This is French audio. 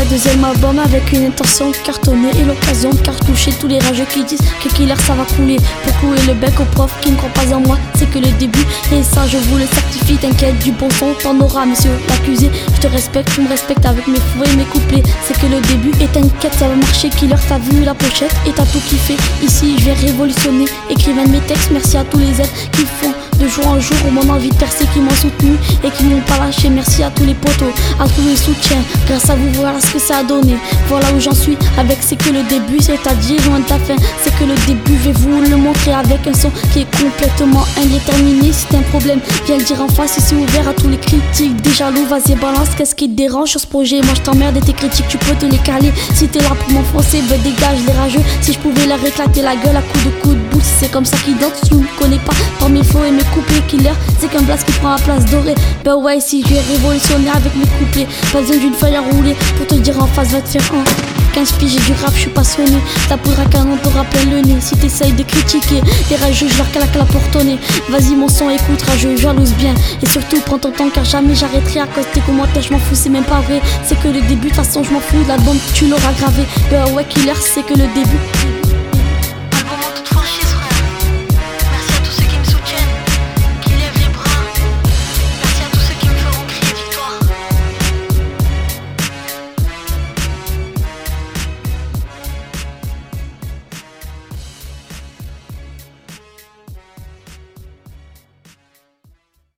deuxième album avec une intention cartonnée et l'occasion de cartoucher tous les rageux qui disent que Killer ça va couler. Pour couler le bec aux profs qui ne croient pas en moi, c'est que le début. Et ça je vous le certifie, t'inquiète, du bon son t'en auras monsieur l'accusé. Je te respecte, tu me respectes avec mes flots et mes couplets. C'est que le début et t'inquiète, ça va marcher. Killer, t'as vu la pochette et t'as tout kiffé. Ici je vais révolutionner, écrivain de mes textes, merci à tous les aides qui font de jour en jour au mon envie de percer, qui m'ont soutenu et qui m'ont pas lâché. Merci à tous les potos, à tous les soutiens. Grâce à vous, voilà ce que ça a donné. Voilà où j'en suis avec c'est que le début, c'est-à-dire loin de la fin. C'est que le début, je vais vous le montrer avec un son qui est complètement indéterminé. Si t'as un problème, viens le dire en face. Ici ouvert à tous les critiques. Des jaloux, vas-y balance, qu'est-ce qui te dérange sur ce projet? Moi je t'emmerde et tes critiques, tu peux te les caler. Si t'es là pour m'enfoncer, ben dégage les rageux. Si je pouvais leur éclater la gueule à coups de bout, c'est comme ça qu'ils dansent. Si tu me connais pas, par mes flots et mes couplets, Killer, c'est qu'un blast qui prend la place dorée. Ben ouais, si je vais révolutionner avec mes couplets, pas besoin d'une feuille à rouler pour te dire en face, va te faire un 15 piges du rap, je suis passionné. Ta poudre à canon t'aura plein le nez. Si t'essayes de critiquer les rageux, je leur claque la porte au nez. Vas-y mon son, écoute rageux, jalouse bien. Et surtout prends ton temps car jamais j'arrêterai à cause de tes commentaires, je m'en fous, c'est même pas vrai. C'est que le début, de toute façon je m'en fous de l'album, tu l'auras gravé. Ben ouais Killer, c'est que le début.